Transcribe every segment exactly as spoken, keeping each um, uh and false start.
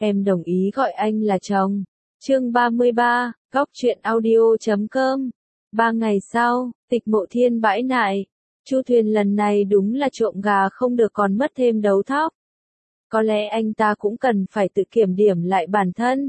em đồng ý gọi anh là chồng. Chương ba mươi ba, góc truyện audio chấm com. Ba ngày sau, Tịch Mộ Thiên bãi nại. Chu Thuyền lần này đúng là trộm gà không được còn mất thêm đấu thóc. Có lẽ anh ta cũng cần phải tự kiểm điểm lại bản thân.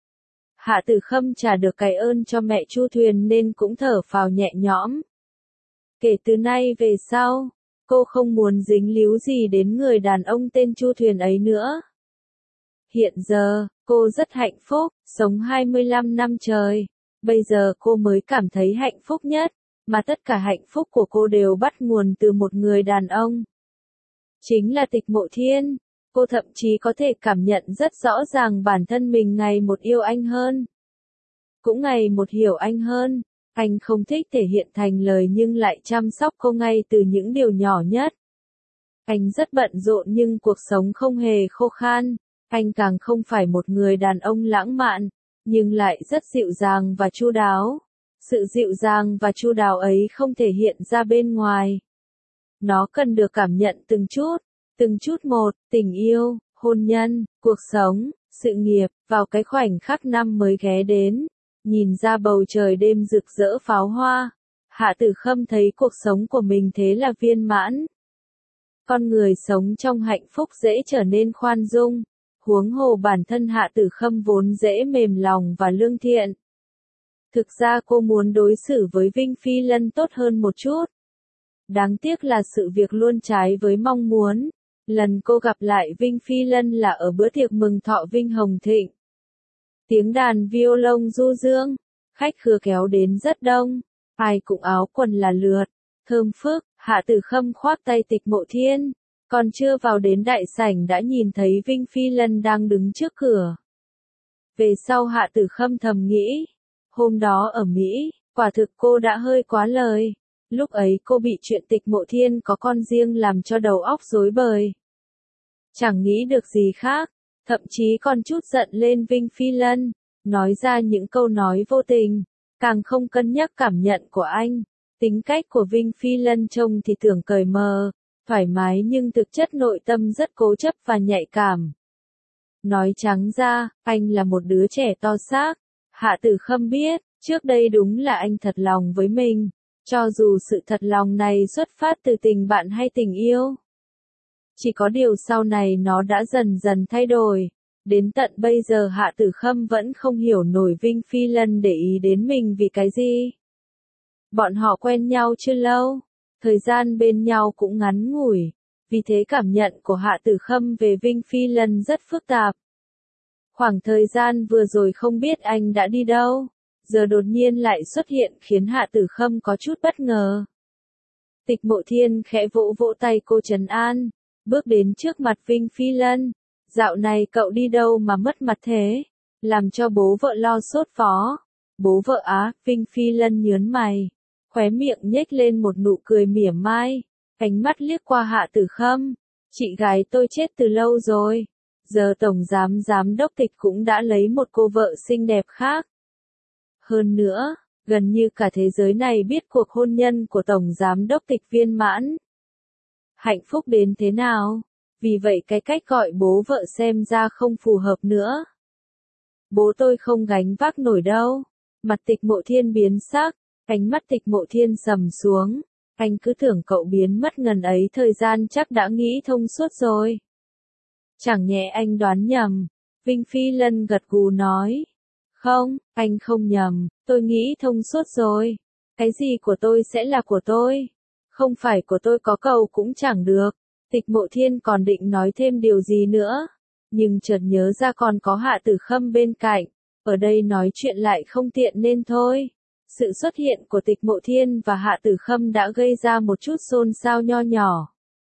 Hạ Tử Khâm trả được cái ơn cho mẹ Chu Thuyền nên cũng thở phào nhẹ nhõm. Kể từ nay về sau, cô không muốn dính líu gì đến người đàn ông tên Chu Thuyền ấy nữa. Hiện giờ, cô rất hạnh phúc, sống hai mươi lăm năm trời. Bây giờ cô mới cảm thấy hạnh phúc nhất, mà tất cả hạnh phúc của cô đều bắt nguồn từ một người đàn ông. Chính là Tịch Mộ Thiên. Cô thậm chí có thể cảm nhận rất rõ ràng bản thân mình ngày một yêu anh hơn. Cũng ngày một hiểu anh hơn. Anh không thích thể hiện thành lời nhưng lại chăm sóc cô ngay từ những điều nhỏ nhất. Anh rất bận rộn nhưng cuộc sống không hề khô khan. Anh càng không phải một người đàn ông lãng mạn, nhưng lại rất dịu dàng và chu đáo. Sự dịu dàng và chu đáo ấy không thể hiện ra bên ngoài. Nó cần được cảm nhận từng chút, từng chút một, tình yêu, hôn nhân, cuộc sống, sự nghiệp, vào cái khoảnh khắc năm mới ghé đến. Nhìn ra bầu trời đêm rực rỡ pháo hoa, Hạ Tử Khâm thấy cuộc sống của mình thế là viên mãn. Con người sống trong hạnh phúc dễ trở nên khoan dung, huống hồ bản thân Hạ Tử Khâm vốn dễ mềm lòng và lương thiện. Thực ra cô muốn đối xử với Vinh Phi Lân tốt hơn một chút. Đáng tiếc là sự việc luôn trái với mong muốn. Lần cô gặp lại Vinh Phi Lân là ở bữa tiệc mừng thọ Vinh Hồng Thịnh. Tiếng đàn violon du dương, khách khứa kéo đến rất đông, ai cũng áo quần là lượt, thơm phức. Hạ Tử Khâm khoác tay Tịch Mộ Thiên, còn chưa vào đến đại sảnh đã nhìn thấy Vinh Phi Lân đang đứng trước cửa. Về sau Hạ Tử Khâm thầm nghĩ, hôm đó ở Mỹ, quả thực cô đã hơi quá lời. Lúc ấy cô bị chuyện Tịch Mộ Thiên có con riêng làm cho đầu óc rối bời. Chẳng nghĩ được gì khác, thậm chí còn chút giận lên Vinh Phi Lân, nói ra những câu nói vô tình, càng không cân nhắc cảm nhận của anh. Tính cách của Vinh Phi Lân trông thì tưởng cởi mờ, thoải mái nhưng thực chất nội tâm rất cố chấp và nhạy cảm. Nói trắng ra, anh là một đứa trẻ to xác. Hạ Tử Khâm biết, trước đây đúng là anh thật lòng với mình, cho dù sự thật lòng này xuất phát từ tình bạn hay tình yêu. Chỉ có điều sau này nó đã dần dần thay đổi. Đến tận bây giờ Hạ Tử Khâm vẫn không hiểu nổi Vinh Phi Lân để ý đến mình vì cái gì. Bọn họ quen nhau chưa lâu, thời gian bên nhau cũng ngắn ngủi, vì thế cảm nhận của Hạ Tử Khâm về Vinh Phi Lân rất phức tạp. Khoảng thời gian vừa rồi không biết anh đã đi đâu, giờ đột nhiên lại xuất hiện khiến Hạ Tử Khâm có chút bất ngờ. Tịch Mộ Thiên khẽ vỗ vỗ tay cô trấn an, bước đến trước mặt Vinh Phi Lân. Dạo này cậu đi đâu mà mất mặt thế, làm cho bố vợ lo sốt phó. Bố vợ á? Vinh Phi Lân nhớn mày, khóe miệng nhếch lên một nụ cười mỉa mai, ánh mắt liếc qua Hạ Tử Khâm. Chị gái tôi chết từ lâu rồi, giờ tổng giám giám đốc Tịch cũng đã lấy một cô vợ xinh đẹp khác. Hơn nữa, gần như cả thế giới này biết cuộc hôn nhân của tổng giám đốc Tịch viên mãn. Hạnh phúc đến thế nào? Vì vậy cái cách gọi bố vợ xem ra không phù hợp nữa. Bố tôi không gánh vác nổi đâu. Mặt Tịch Mộ Thiên biến sắc, ánh mắt Tịch Mộ Thiên sầm xuống. Anh cứ tưởng cậu biến mất ngần ấy thời gian chắc đã nghĩ thông suốt rồi. Chẳng nhẽ anh đoán nhầm. Vinh Phi Lân gật gù nói. Không, anh không nhầm, tôi nghĩ thông suốt rồi. Cái gì của tôi sẽ là của tôi. Không phải của tôi có cầu cũng chẳng được. Tịch Mộ Thiên còn định nói thêm điều gì nữa, nhưng chợt nhớ ra còn có Hạ Tử Khâm bên cạnh, ở đây nói chuyện lại không tiện nên thôi. Sự xuất hiện của Tịch Mộ Thiên và Hạ Tử Khâm đã gây ra một chút xôn xao nho nhỏ.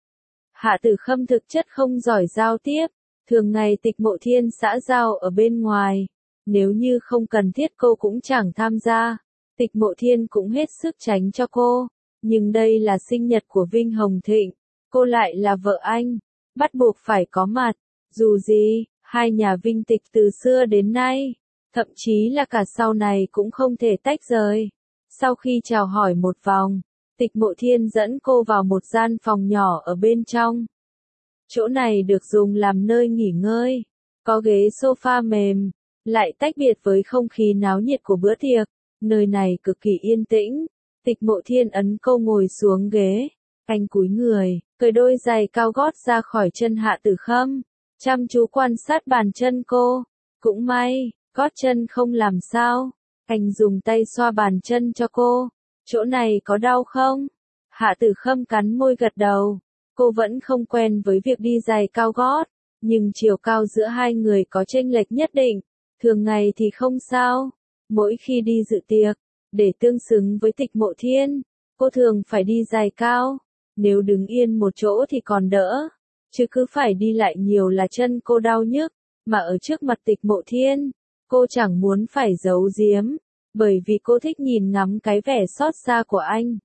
Hạ Tử Khâm thực chất không giỏi giao tiếp, thường ngày Tịch Mộ Thiên xã giao ở bên ngoài, nếu như không cần thiết cô cũng chẳng tham gia, Tịch Mộ Thiên cũng hết sức tránh cho cô, nhưng đây là sinh nhật của Vinh Hồng Thịnh. Cô lại là vợ anh, bắt buộc phải có mặt. Dù gì, hai nhà Vinh Tịch từ xưa đến nay, thậm chí là cả sau này cũng không thể tách rời. Sau khi chào hỏi một vòng, Tịch Mộ Thiên dẫn cô vào một gian phòng nhỏ ở bên trong. Chỗ này được dùng làm nơi nghỉ ngơi, có ghế sofa mềm, lại tách biệt với không khí náo nhiệt của bữa tiệc. Nơi này cực kỳ yên tĩnh. Tịch Mộ Thiên ấn cô ngồi xuống ghế. Anh cúi người, cởi đôi giày cao gót ra khỏi chân Hạ Tử Khâm, chăm chú quan sát bàn chân cô. Cũng may, gót chân không làm sao. Anh dùng tay xoa bàn chân cho cô. Chỗ này có đau không? Hạ Tử Khâm cắn môi gật đầu. Cô vẫn không quen với việc đi giày cao gót, nhưng chiều cao giữa hai người có chênh lệch nhất định. Thường ngày thì không sao. Mỗi khi đi dự tiệc, để tương xứng với Tịch Mộ Thiên, cô thường phải đi giày cao. Nếu đứng yên một chỗ thì còn đỡ, chứ cứ phải đi lại nhiều là chân cô đau nhức. Mà ở trước mặt Tịch Mộ Thiên, cô chẳng muốn phải giấu giếm, bởi vì cô thích nhìn ngắm cái vẻ xót xa của anh.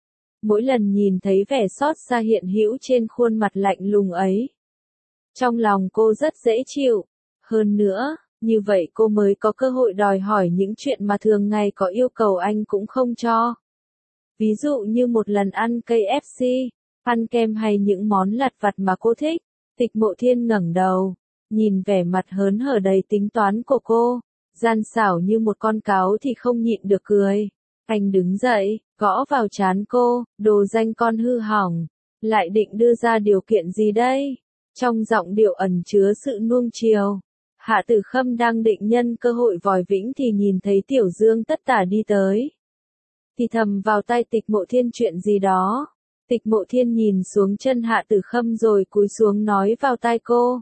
Mỗi lần nhìn thấy vẻ xót xa hiện hữu trên khuôn mặt lạnh lùng ấy, trong lòng cô rất dễ chịu. Hơn nữa, như vậy cô mới có cơ hội đòi hỏi những chuyện mà thường ngày có yêu cầu anh cũng không cho. Ví dụ như một lần ăn ca ép xê, ăn kem hay những món lặt vặt mà cô thích. Tịch Mộ Thiên ngẩng đầu, nhìn vẻ mặt hớn hở đầy tính toán của cô, gian xảo như một con cáo thì không nhịn được cười. Anh đứng dậy, gõ vào trán cô, đồ danh con hư hỏng, lại định đưa ra điều kiện gì đây? Trong giọng điệu ẩn chứa sự nuông chiều. Hạ Tử Khâm đang định nhân cơ hội vòi vĩnh thì nhìn thấy Tiểu Dương Tất Tả đi tới. Thì thầm vào tai Tịch Mộ Thiên chuyện gì đó. Tịch Mộ Thiên nhìn xuống chân Hạ Tử Khâm rồi cúi xuống nói vào tai cô.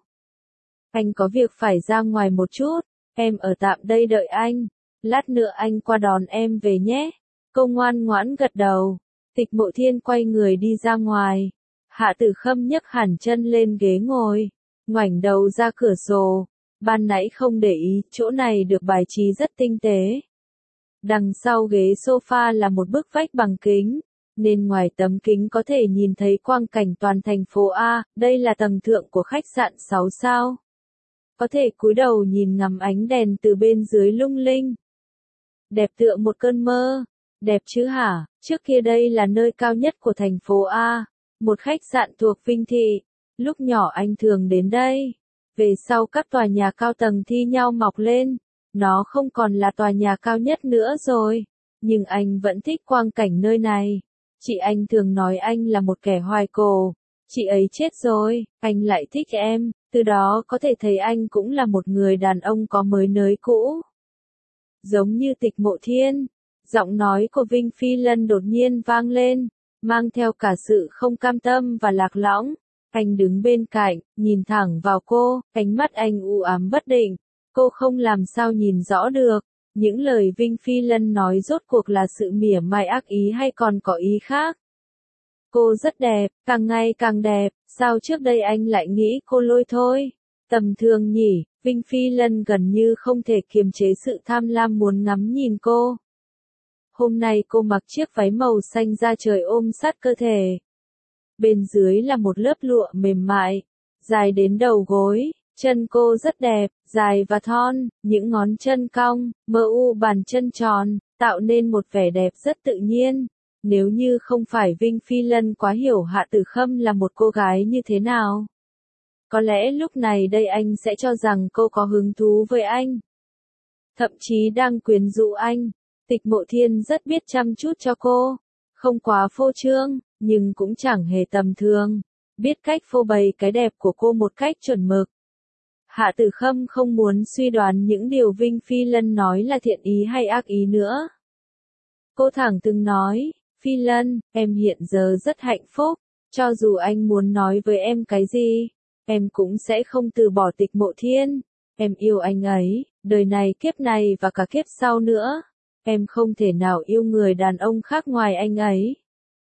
Anh có việc phải ra ngoài một chút, em ở tạm đây đợi anh, lát nữa anh qua đón em về nhé. Cô ngoan ngoãn gật đầu. Tịch Mộ Thiên quay người đi ra ngoài. Hạ Tử Khâm nhấc hẳn chân lên ghế ngồi, ngoảnh đầu ra cửa sổ. Ban nãy không để ý, chỗ này được bài trí rất tinh tế. Đằng sau ghế sofa là một bức vách bằng kính, nên ngoài tấm kính có thể nhìn thấy quang cảnh toàn thành phố A. Đây là tầng thượng của khách sạn sáu sao. Có thể cúi đầu nhìn ngắm ánh đèn từ bên dưới lung linh. Đẹp tựa một cơn mơ. Đẹp chứ hả? Trước kia đây là nơi cao nhất của thành phố A, một khách sạn thuộc Vinh Thị. Lúc nhỏ anh thường đến đây. Về sau các tòa nhà cao tầng thi nhau mọc lên, nó không còn là tòa nhà cao nhất nữa rồi, nhưng anh vẫn thích quang cảnh nơi này. Chị anh thường nói anh là một kẻ hoài cổ. Chị ấy chết rồi, anh lại thích em, từ đó có thể thấy anh cũng là một người đàn ông có mới nới cũ. Giống như Tịch Mộ Thiên, giọng nói của Vinh Phi Lân đột nhiên vang lên, mang theo cả sự không cam tâm và lạc lõng. Anh đứng bên cạnh, nhìn thẳng vào cô, ánh mắt anh u ám bất định. Cô không làm sao nhìn rõ được, những lời Vinh Phi Lân nói rốt cuộc là sự mỉa mai ác ý hay còn có ý khác. Cô rất đẹp, càng ngày càng đẹp, sao trước đây anh lại nghĩ cô lôi thôi? Tầm thường nhỉ, Vinh Phi Lân gần như không thể kiềm chế sự tham lam muốn ngắm nhìn cô. Hôm nay cô mặc chiếc váy màu xanh da trời ôm sát cơ thể. Bên dưới là một lớp lụa mềm mại, dài đến đầu gối, chân cô rất đẹp, dài và thon, những ngón chân cong, mờ u bàn chân tròn, tạo nên một vẻ đẹp rất tự nhiên. Nếu như không phải Vinh Phi Lân quá hiểu Hạ Tử Khâm là một cô gái như thế nào, có lẽ lúc này đây anh sẽ cho rằng cô có hứng thú với anh, thậm chí đang quyến rũ anh. Tịch Mộ Thiên rất biết chăm chút cho cô, không quá phô trương, nhưng cũng chẳng hề tầm thường, biết cách phô bày cái đẹp của cô một cách chuẩn mực. Hạ Tử Khâm không muốn suy đoán những điều Vinh Phi Lân nói là thiện ý hay ác ý nữa. Cô thẳng thừng nói, Phi Lân, em hiện giờ rất hạnh phúc, cho dù anh muốn nói với em cái gì, em cũng sẽ không từ bỏ Tịch Mộ Thiên. Em yêu anh ấy, đời này kiếp này và cả kiếp sau nữa. Em không thể nào yêu người đàn ông khác ngoài anh ấy.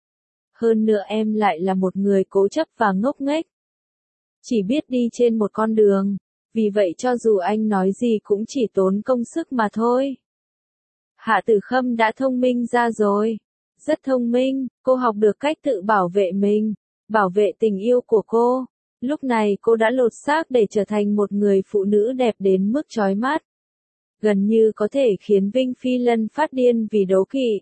Hơn nữa em lại là một người cố chấp và ngốc nghếch, chỉ biết đi trên một con đường, vì vậy cho dù anh nói gì cũng chỉ tốn công sức mà thôi. Hạ Tử Khâm đã thông minh ra rồi, rất thông minh, cô học được cách tự bảo vệ mình, bảo vệ tình yêu của cô. Lúc này cô đã lột xác để trở thành một người phụ nữ đẹp đến mức chói mắt, gần như có thể khiến Vinh Phi Lân phát điên vì đố kỵ.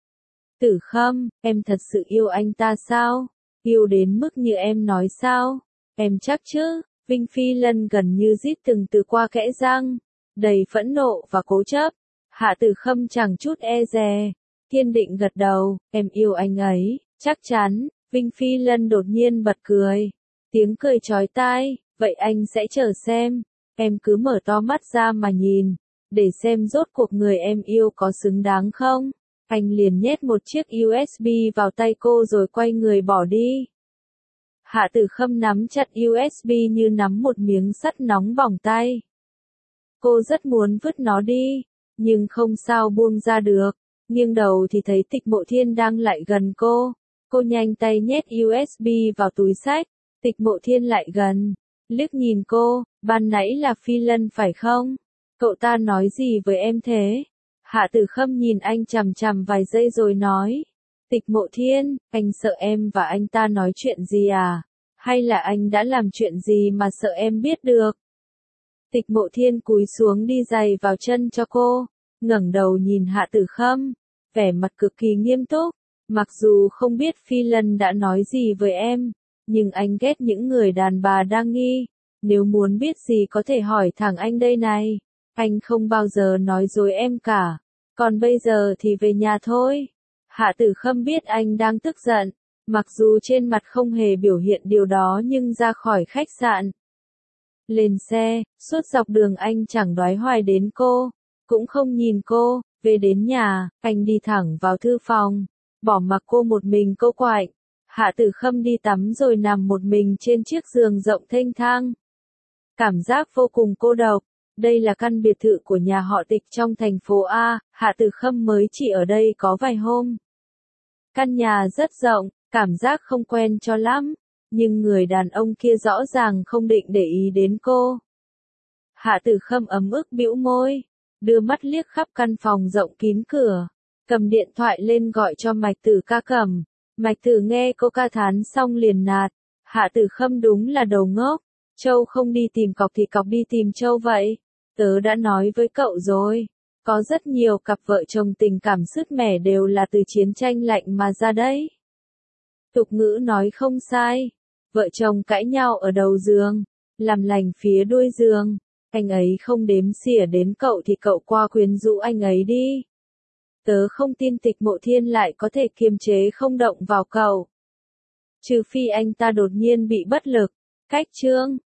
Tử Khâm, em thật sự yêu anh ta sao? Yêu đến mức như em nói sao? Em chắc chứ? Vinh Phi Lân gần như rít từng từ qua kẽ răng, đầy phẫn nộ và cố chấp. Hạ Tử Khâm chẳng chút e dè, kiên định gật đầu, em yêu anh ấy, chắc chắn. Vinh Phi Lân đột nhiên bật cười, tiếng cười chói tai, vậy anh sẽ chờ xem, em cứ mở to mắt ra mà nhìn, để xem rốt cuộc người em yêu có xứng đáng không. Anh liền nhét một chiếc u ét bê vào tay cô rồi quay người bỏ đi. Hạ Tử Khâm nắm chặt u ét bê như nắm một miếng sắt nóng bỏng tay. Cô rất muốn vứt nó đi, nhưng không sao buông ra được. Nghiêng đầu thì thấy Tịch Mộ Thiên đang lại gần cô. Cô nhanh tay nhét u ét bê vào túi xách. Tịch Mộ Thiên lại gần, liếc nhìn cô, ban nãy là Phi Lân phải không? Cậu ta nói gì với em thế? Hạ Tử Khâm nhìn anh chằm chằm vài giây rồi nói. Tịch Mộ Thiên, anh sợ em và anh ta nói chuyện gì à? Hay là anh đã làm chuyện gì mà sợ em biết được? Tịch Mộ Thiên cúi xuống đi giày vào chân cho cô, ngẩng đầu nhìn Hạ Tử Khâm, vẻ mặt cực kỳ nghiêm túc. Mặc dù không biết Phi Lân đã nói gì với em, nhưng anh ghét những người đàn bà đa nghi. Nếu muốn biết gì có thể hỏi thẳng anh đây này. Anh không bao giờ nói dối em cả. Còn bây giờ thì về nhà thôi. Hạ Tử Khâm biết anh đang tức giận. Mặc dù trên mặt không hề biểu hiện điều đó nhưng ra khỏi khách sạn. Lên xe, suốt dọc đường anh chẳng đoái hoài đến cô. Cũng không nhìn cô. Về đến nhà, anh đi thẳng vào thư phòng. Bỏ mặc cô một mình cô quạnh. Hạ Tử Khâm đi tắm rồi nằm một mình trên chiếc giường rộng thênh thang. Cảm giác vô cùng cô độc. Đây là căn biệt thự của nhà họ Tịch trong thành phố A, Hạ Tử Khâm mới chỉ ở đây có vài hôm. Căn nhà rất rộng, cảm giác không quen cho lắm, nhưng người đàn ông kia rõ ràng không định để ý đến cô. Hạ Tử Khâm ấm ức bĩu môi, đưa mắt liếc khắp căn phòng rộng kín cửa, cầm điện thoại lên gọi cho Mạch Tử ca cầm. Mạch Tử nghe cô ca thán xong liền nạt, Hạ Tử Khâm đúng là đầu ngốc, Châu không đi tìm cọc thì cọc đi tìm Châu vậy. Tớ đã nói với cậu rồi, có rất nhiều cặp vợ chồng tình cảm sứt mẻ đều là từ chiến tranh lạnh mà ra đấy. Tục ngữ nói không sai, vợ chồng cãi nhau ở đầu giường, làm lành phía đuôi giường, anh ấy không đếm xỉa đến cậu thì cậu qua quyến rũ anh ấy đi. Tớ không tin Tịch Mộ Thiên lại có thể kiềm chế không động vào cậu. Trừ phi anh ta đột nhiên bị bất lực. Cách chương